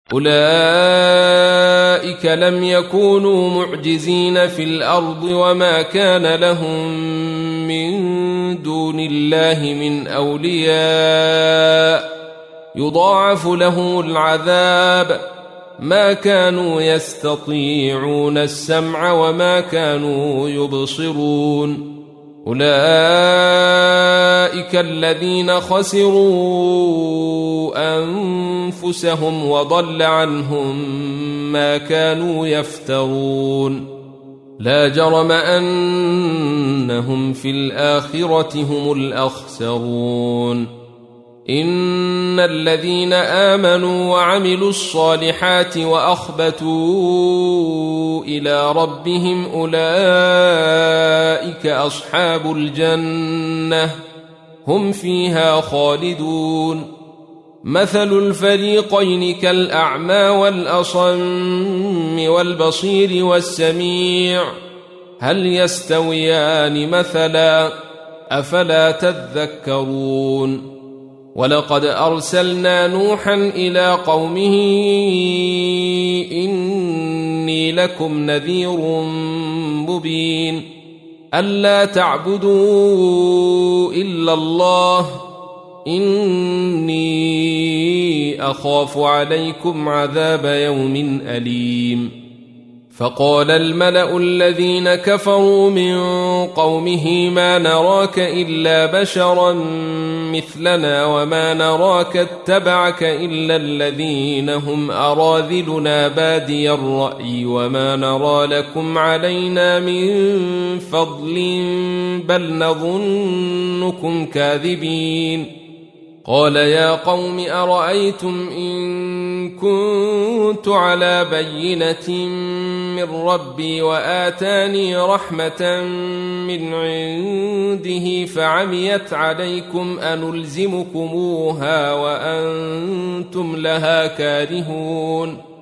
أولئك لم يكونوا معجزين في الأرض وما كان لهم من دون الله من أولياء يضاعف لهم العذاب ما كانوا يستطيعون السمع وما كانوا يبصرون أولئك الذين خسروا أنفسهم وضل عنهم ما كانوا يفترون لا جرم أنهم في الآخرة هم الأخسرون إن الذين آمنوا وعملوا الصالحات وأخبتوا إلى ربهم أولئك أصحاب الجنة هم فيها خالدون مثل الفريقين كالأعمى والأصم والبصير والسميع هل يستويان مثلا أفلا تذكرون ولقد أرسلنا نوحا إلى قومه إني لكم نذير مبين ألا تعبدوا إلا الله إني أخاف عليكم عذاب يوم أليم فقال الملأ الذين كفروا من قومه ما نراك إلا بشرا مثلنا وما نراك اتبعك إلا الذين هم أراذلنا بادي الرأي وما نرى لكم علينا من فضل بل نظنكم كاذبين قال يا قوم أرأيتم إن كنت على بينة من ربي وآتاني رحمة من عنده فعميت عليكم أنلزمكموها وأنتم لها كارهون